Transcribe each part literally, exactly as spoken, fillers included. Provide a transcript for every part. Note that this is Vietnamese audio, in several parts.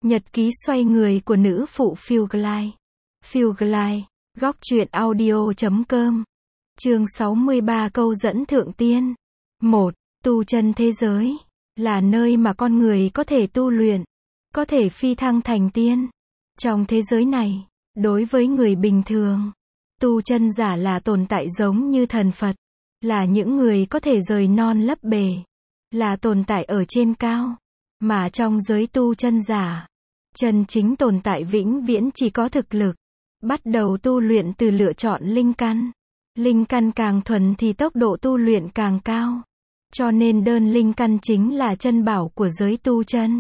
Nhật ký xoay người của nữ phụ Phiêu Glide. Phiêu Glide, góc truyện audio chấm com. Chương sáu mươi ba câu dẫn thượng tiên. một. Tu chân thế giới là nơi mà con người có thể tu luyện, có thể phi thăng thành tiên. Trong thế giới này, đối với người bình thường, tu chân giả là tồn tại giống như thần Phật, là những người có thể rời non lấp bể, là tồn tại ở trên cao. Mà trong giới tu chân giả, chân chính tồn tại vĩnh viễn chỉ có thực lực. Bắt đầu tu luyện từ lựa chọn linh căn. Linh căn càng thuần thì tốc độ tu luyện càng cao. Cho nên đơn linh căn chính là chân bảo của giới tu chân.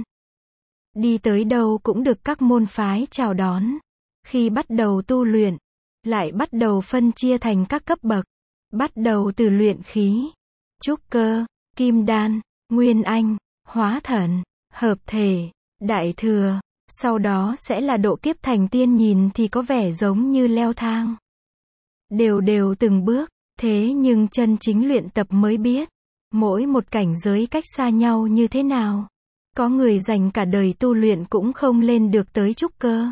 Đi tới đâu cũng được các môn phái chào đón. Khi bắt đầu tu luyện, lại bắt đầu phân chia thành các cấp bậc. Bắt đầu từ luyện khí, trúc cơ, kim đan, nguyên anh, hóa thần, hợp thể, đại thừa. Sau đó sẽ là độ kiếp thành tiên, nhìn thì có vẻ giống như leo thang. Đều đều từng bước, thế nhưng chân chính luyện tập mới biết. Mỗi một cảnh giới cách xa nhau như thế nào. Có người dành cả đời tu luyện cũng không lên được tới trúc cơ.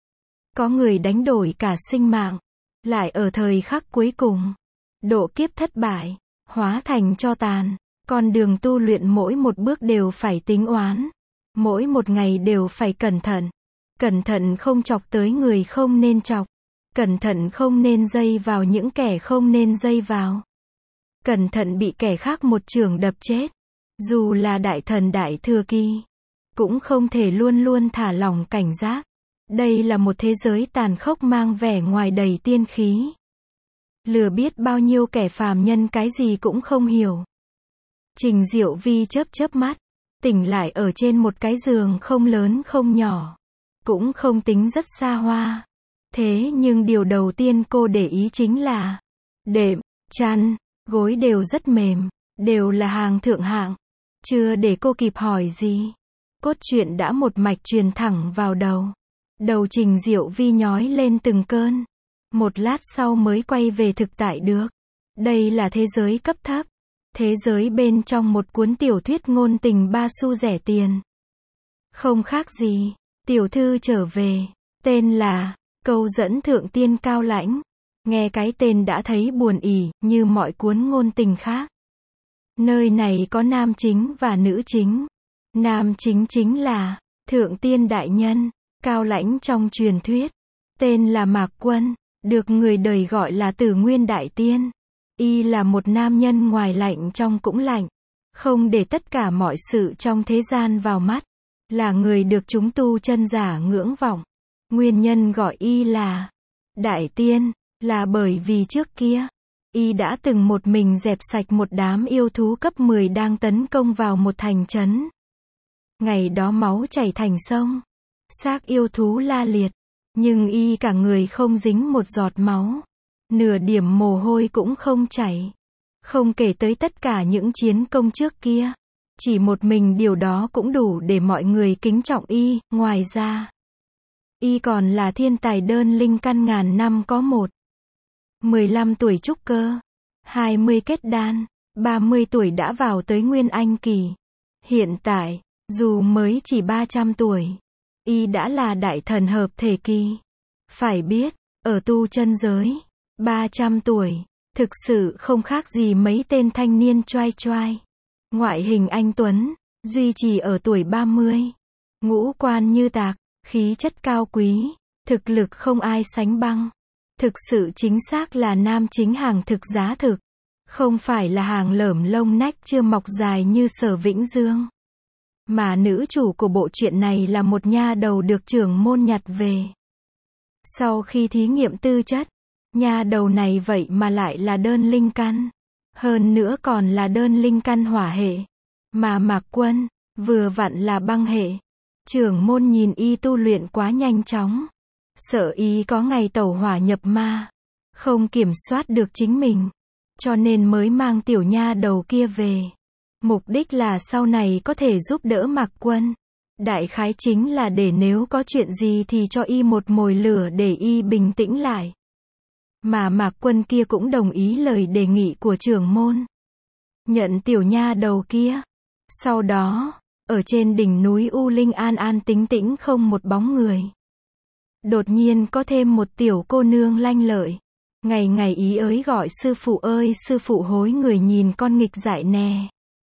Có người đánh đổi cả sinh mạng, lại ở thời khắc cuối cùng, độ kiếp thất bại, hóa thành tro tàn. Con đường tu luyện mỗi một bước đều phải tính oán. Mỗi một ngày đều phải cẩn thận. Cẩn thận không chọc tới người không nên chọc. Cẩn thận không nên dây vào những kẻ không nên dây vào. Cẩn thận bị kẻ khác một chưởng đập chết. Dù là đại thần đại thừa kỳ, cũng không thể luôn luôn thả lỏng cảnh giác. Đây là một thế giới tàn khốc mang vẻ ngoài đầy tiên khí. Lừa biết bao nhiêu kẻ phàm nhân cái gì cũng không hiểu. Trình Diệu Vi chớp chớp mắt, tỉnh lại ở trên một cái giường không lớn không nhỏ, cũng không tính rất xa hoa. Thế nhưng điều đầu tiên cô để ý chính là đệm, chăn, gối đều rất mềm, đều là hàng thượng hạng. Chưa để cô kịp hỏi gì, cốt truyện đã một mạch truyền thẳng vào đầu. Đầu Trình Diệu Vi nhói lên từng cơn. Một lát sau mới quay về thực tại được. Đây là thế giới cấp thấp. Thế giới bên trong một cuốn tiểu thuyết ngôn tình ba xu rẻ tiền. Không khác gì, tiểu thư trở về, tên là câu dẫn thượng tiên Cao Lãnh. Nghe cái tên đã thấy buồn ỉ, như mọi cuốn ngôn tình khác. Nơi này có nam chính và nữ chính. Nam chính chính là thượng tiên đại nhân, Cao Lãnh trong truyền thuyết. Tên là Mạc Quân, được người đời gọi là Tử Nguyên Đại Tiên. Y là một nam nhân ngoài lạnh trong cũng lạnh, không để tất cả mọi sự trong thế gian vào mắt, là người được chúng tu chân giả ngưỡng vọng. Nguyên nhân gọi Y là Đại Tiên, là bởi vì trước kia, Y đã từng một mình dẹp sạch một đám yêu thú cấp mười đang tấn công vào một thành trấn. Ngày đó máu chảy thành sông, xác yêu thú la liệt, nhưng Y cả người không dính một giọt máu. Nửa điểm mồ hôi cũng không chảy. Không kể tới tất cả những chiến công trước kia. Chỉ một mình điều đó cũng đủ để mọi người kính trọng Y. Ngoài ra, Y còn là thiên tài đơn linh căn ngàn năm có một. mười lăm tuổi trúc cơ, hai mươi kết đan, ba mươi tuổi đã vào tới Nguyên Anh kỳ. Hiện tại, dù mới chỉ ba trăm tuổi, Y đã là đại thần hợp thể kỳ. Phải biết, ở tu chân giới, ba trăm tuổi, thực sự không khác gì mấy tên thanh niên choai choai. Ngoại hình anh tuấn, duy trì ở tuổi ba mươi. Ngũ quan như tạc, khí chất cao quý, thực lực không ai sánh bằng. Thực sự chính xác là nam chính hàng thực giá thực. Không phải là hàng lởm lông nách chưa mọc dài như Sở Vĩnh Dương. Mà nữ chủ của bộ truyện này là một nha đầu được trưởng môn nhặt về. Sau khi thí nghiệm tư chất, nha đầu này vậy mà lại là đơn linh căn. Hơn nữa còn là đơn linh căn hỏa hệ. Mà Mạc Quân, vừa vặn là băng hệ. Trưởng môn nhìn Y tu luyện quá nhanh chóng. Sợ Y có ngày tẩu hỏa nhập ma. Không kiểm soát được chính mình. Cho nên mới mang tiểu nha đầu kia về. Mục đích là sau này có thể giúp đỡ Mạc Quân. Đại khái chính là để nếu có chuyện gì thì cho Y một mồi lửa để Y bình tĩnh lại. Mà Mạc Quân kia cũng đồng ý lời đề nghị của trưởng môn. Nhận tiểu nha đầu kia. Sau đó, Ở trên đỉnh núi U Linh an an tĩnh tĩnh không một bóng người. Đột nhiên có thêm một tiểu cô nương lanh lợi. Ngày ngày ý ới gọi sư phụ ơi sư phụ hối người nhìn con nghịch dại nè.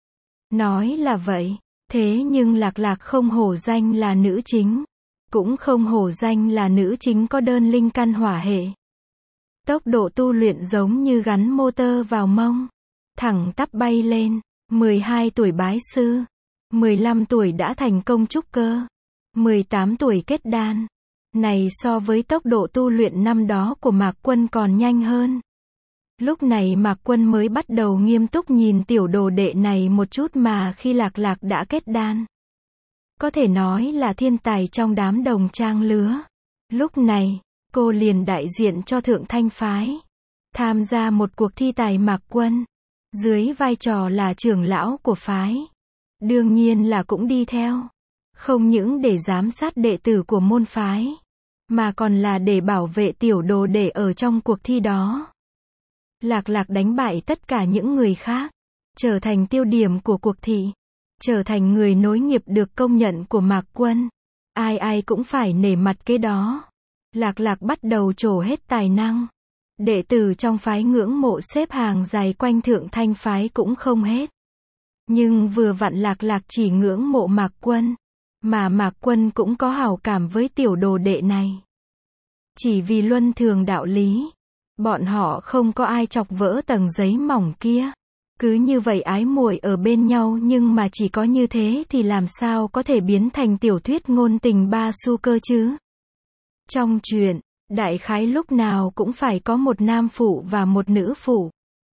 Nói là vậy, thế nhưng Lạc Lạc không hổ danh là nữ chính. Cũng không hổ danh là nữ chính có đơn linh căn hỏa hệ. Tốc độ tu luyện giống như gắn motor vào mông. Thẳng tắp bay lên, mười hai tuổi bái sư. mười lăm tuổi đã thành công trúc cơ. mười tám tuổi kết đan. Này so với tốc độ tu luyện năm đó của Mạc Quân còn nhanh hơn. Lúc này Mạc Quân mới bắt đầu nghiêm túc nhìn tiểu đồ đệ này một chút mà khi Lạc Lạc đã kết đan. Có thể nói là thiên tài trong đám đồng trang lứa. Lúc này, cô liền đại diện cho Thượng Thanh Phái. Tham gia một cuộc thi tài Mạc Quân. Dưới vai trò là trưởng lão của phái. Đương nhiên là cũng đi theo. Không những để giám sát đệ tử của môn phái. Mà còn là để bảo vệ tiểu đồ đệ ở trong cuộc thi đó. Lạc Lạc đánh bại tất cả những người khác. Trở thành tiêu điểm của cuộc thi. Trở thành người nối nghiệp được công nhận của Mạc Quân. Ai ai cũng phải nể mặt cái đó. Lạc Lạc bắt đầu trổ hết tài năng. Đệ tử trong phái ngưỡng mộ xếp hàng dài quanh Thượng Thanh Phái cũng không hết. Nhưng vừa vặn Lạc Lạc chỉ ngưỡng mộ Mạc Quân. Mà Mạc Quân cũng có hảo cảm với tiểu đồ đệ này. Chỉ vì luân thường đạo lý. Bọn họ không có ai chọc vỡ tầng giấy mỏng kia. Cứ như vậy ái muội ở bên nhau nhưng mà chỉ có như thế thì làm sao có thể biến thành tiểu thuyết ngôn tình ba xu cơ chứ? Trong truyện, đại khái lúc nào cũng phải có một nam phụ và một nữ phụ.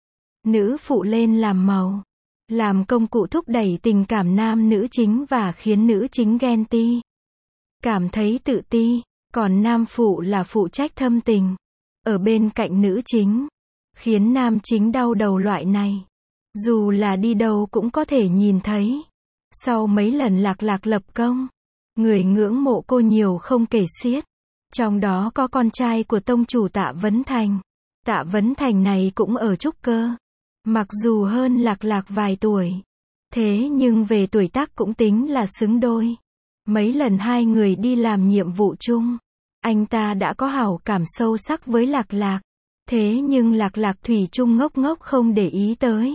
Nữ phụ lên làm màu. Làm công cụ thúc đẩy tình cảm nam nữ chính và khiến nữ chính ghen ti. Cảm thấy tự ti. Còn nam phụ là phụ trách thâm tình. Ở bên cạnh nữ chính. Khiến nam chính đau đầu loại này. Dù là đi đâu cũng có thể nhìn thấy. Sau mấy lần Lạc Lạc lập công. Người ngưỡng mộ cô nhiều không kể xiết. Trong đó có con trai của tông chủ Tạ Vấn Thành. Tạ Vấn Thành này cũng ở trúc cơ. Mặc dù hơn Lạc Lạc vài tuổi. Thế nhưng về tuổi tác cũng tính là xứng đôi. Mấy lần hai người đi làm nhiệm vụ chung. Anh ta đã có hảo cảm sâu sắc với Lạc Lạc. Thế nhưng Lạc Lạc thủy chung ngốc ngốc không để ý tới.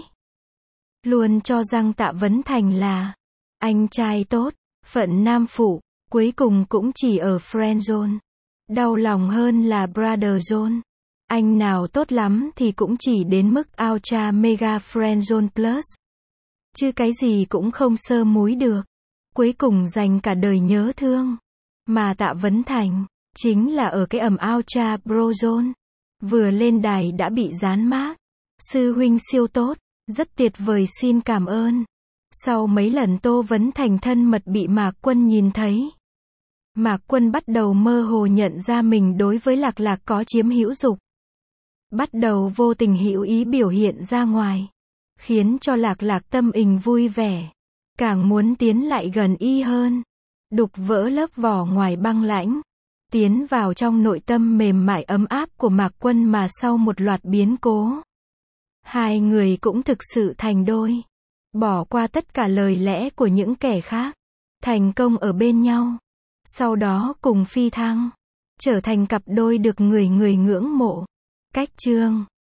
Luôn cho rằng Tạ Vấn Thành là anh trai tốt, phận nam phụ. Cuối cùng cũng chỉ ở friend zone. Đau lòng hơn là brother zone. Anh nào tốt lắm thì cũng chỉ đến mức ultra mega friend zone plus. Chứ cái gì cũng không sơ múi được. Cuối cùng dành cả đời nhớ thương. Mà Tạ Vấn Thành, chính là ở cái ẩm ultra bro zone. Vừa lên đài đã bị dán mác. Sư huynh siêu tốt, rất tuyệt vời xin cảm ơn. Sau mấy lần Tô Vấn Thành thân mật bị Mạc Quân nhìn thấy. Mạc Quân bắt đầu mơ hồ nhận ra mình đối với Lạc Lạc có chiếm hữu dục. Bắt đầu vô tình hữu ý biểu hiện ra ngoài. Khiến cho Lạc Lạc tâm tình vui vẻ. Càng muốn tiến lại gần y hơn. Đục vỡ lớp vỏ ngoài băng lãnh. Tiến vào trong nội tâm mềm mại ấm áp của Mạc Quân mà sau một loạt biến cố. Hai người cũng thực sự thành đôi. Bỏ qua tất cả lời lẽ của những kẻ khác. Thành công ở bên nhau. Sau đó cùng phi thăng. Trở thành cặp đôi được người người ngưỡng mộ. Cách chương